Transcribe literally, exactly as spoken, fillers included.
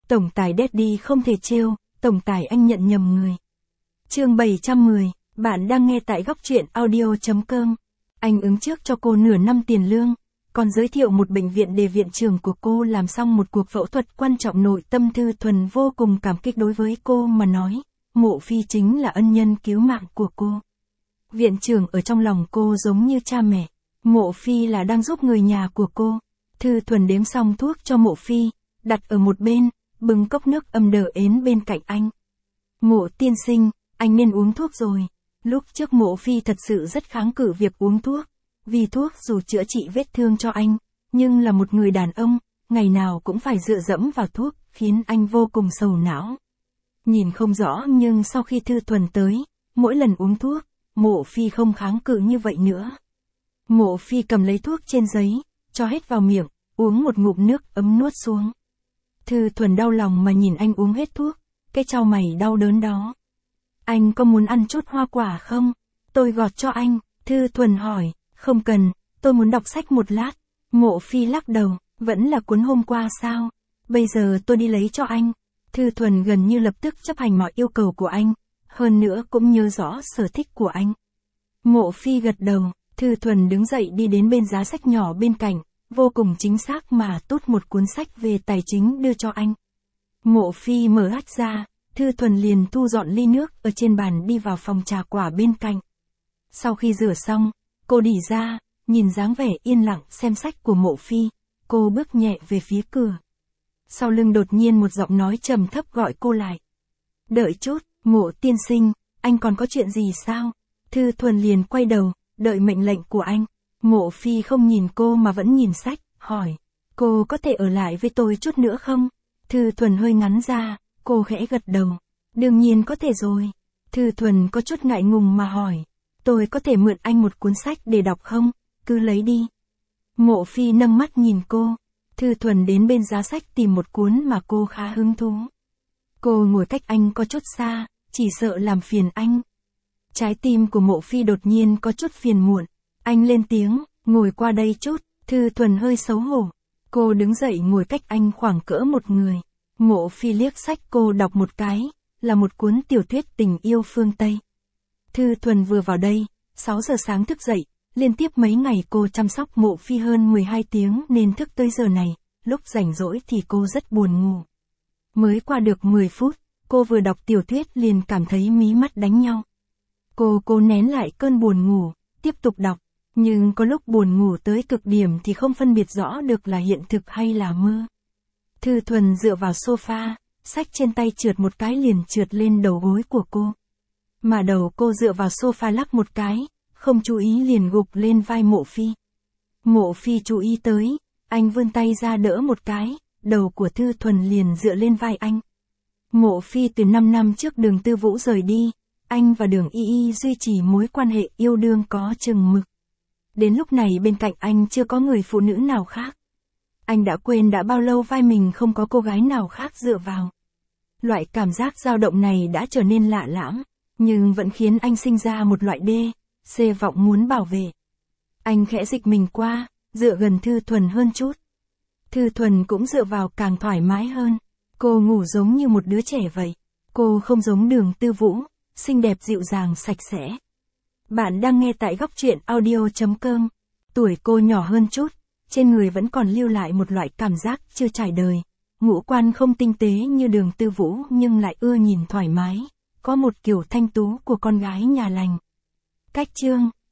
Tổng tài Daddy không thể trêu, tổng tài anh nhận nhầm người. Chương bảy trăm mười, bạn đang nghe tại góc truyện audio chấm com. Anh ứng trước cho cô nửa năm tiền lương, còn giới thiệu một bệnh viện để viện trưởng của cô làm xong một cuộc phẫu thuật quan trọng nội tâm. Thư Thuần vô cùng cảm kích đối với cô mà nói, Mộ Phi chính là ân nhân cứu mạng của cô. Viện trưởng ở trong lòng cô giống như cha mẹ, Mộ Phi là đang giúp người nhà của cô. Thư Thuần đếm xong thuốc cho Mộ Phi, đặt ở một bên, bưng cốc nước âm đờ ến bên cạnh anh. Mộ tiên sinh, anh nên uống thuốc rồi. Lúc trước Mộ Phi thật sự rất kháng cự việc uống thuốc, vì thuốc dù chữa trị vết thương cho anh, nhưng là một người đàn ông, ngày nào cũng phải dựa dẫm vào thuốc, khiến anh vô cùng sầu não. Nhìn không rõ nhưng sau khi Thư Thuần tới, mỗi lần uống thuốc, Mộ Phi không kháng cự như vậy nữa. Mộ Phi cầm lấy thuốc trên giấy, cho hết vào miệng, uống một ngụm nước ấm nuốt xuống. Thư Thuần đau lòng mà nhìn anh uống hết thuốc, cái chau mày đau đớn đó. Anh có muốn ăn chút hoa quả không? Tôi gọt cho anh. Thư Thuần hỏi. Không cần, tôi muốn đọc sách một lát. Mộ Phi lắc đầu, vẫn là cuốn hôm qua sao? Bây giờ tôi đi lấy cho anh. Thư Thuần gần như lập tức chấp hành mọi yêu cầu của anh, hơn nữa cũng nhớ rõ sở thích của anh. Mộ Phi gật đầu, Thư Thuần đứng dậy đi đến bên giá sách nhỏ bên cạnh, vô cùng chính xác mà tút một cuốn sách về tài chính đưa cho anh. Mộ Phi mở hắt ra, Thư Thuần liền thu dọn ly nước ở trên bàn đi vào phòng trà quả bên cạnh. Sau khi rửa xong, cô đi ra, nhìn dáng vẻ yên lặng xem sách của Mộ Phi, cô bước nhẹ về phía cửa. Sau lưng đột nhiên một giọng nói trầm thấp gọi cô lại. Đợi chút, Mộ tiên sinh, anh còn có chuyện gì sao? Thư Thuần liền quay đầu, đợi mệnh lệnh của anh. Mộ Phi không nhìn cô mà vẫn nhìn sách, hỏi. Cô có thể ở lại với tôi chút nữa không? Thư Thuần hơi ngắn ra, cô khẽ gật đầu. Đương nhiên có thể rồi. Thư Thuần có chút ngại ngùng mà hỏi. Tôi có thể mượn anh một cuốn sách để đọc không? Cứ lấy đi. Mộ Phi nâng mắt nhìn cô. Thư Thuần đến bên giá sách tìm một cuốn mà cô khá hứng thú. Cô ngồi cách anh có chút xa, chỉ sợ làm phiền anh. Trái tim của Mộ Phi đột nhiên có chút phiền muộn. Anh lên tiếng, ngồi qua đây chút. Thư Thuần hơi xấu hổ. Cô đứng dậy ngồi cách anh khoảng cỡ một người. Mộ Phi liếc sách cô đọc một cái, là một cuốn tiểu thuyết tình yêu phương Tây. Thư Thuần vừa vào đây, sáu giờ sáng thức dậy, liên tiếp mấy ngày cô chăm sóc Mộ Phi hơn mười hai tiếng nên thức tới giờ này, lúc rảnh rỗi thì cô rất buồn ngủ. Mới qua được mười phút, cô vừa đọc tiểu thuyết liền cảm thấy mí mắt đánh nhau. Cô cố nén lại cơn buồn ngủ, tiếp tục đọc, nhưng có lúc buồn ngủ tới cực điểm thì không phân biệt rõ được là hiện thực hay là mơ. Thư Thuần dựa vào sofa, sách trên tay trượt một cái liền trượt lên đầu gối của cô. Mà đầu cô dựa vào sofa lắc một cái, không chú ý liền gục lên vai Mộ Phi. Mộ Phi chú ý tới, anh vươn tay ra đỡ một cái, đầu của Thư Thuần liền dựa lên vai anh. Mộ Phi từ năm năm trước Đường Tư Vũ rời đi, anh và Đường Y Y duy trì mối quan hệ yêu đương có chừng mực. Đến lúc này bên cạnh anh chưa có người phụ nữ nào khác. Anh đã quên đã bao lâu vai mình không có cô gái nào khác dựa vào. Loại cảm giác dao động này đã trở nên lạ lẫm, nhưng vẫn khiến anh sinh ra một loại đê, xê vọng muốn bảo vệ. Anh khẽ dịch mình qua, dựa gần Thư Thuần hơn chút. Thư Thuần cũng dựa vào càng thoải mái hơn. Cô ngủ giống như một đứa trẻ vậy. Cô không giống Đường Tư Vũ, xinh đẹp dịu dàng sạch sẽ. Bạn đang nghe tại góc truyện audio chấm com. Tuổi cô nhỏ hơn chút, trên người vẫn còn lưu lại một loại cảm giác chưa trải đời. Ngũ quan không tinh tế như Đường Tư Vũ nhưng lại ưa nhìn thoải mái, có một kiểu thanh tú của con gái nhà lành. Cách chương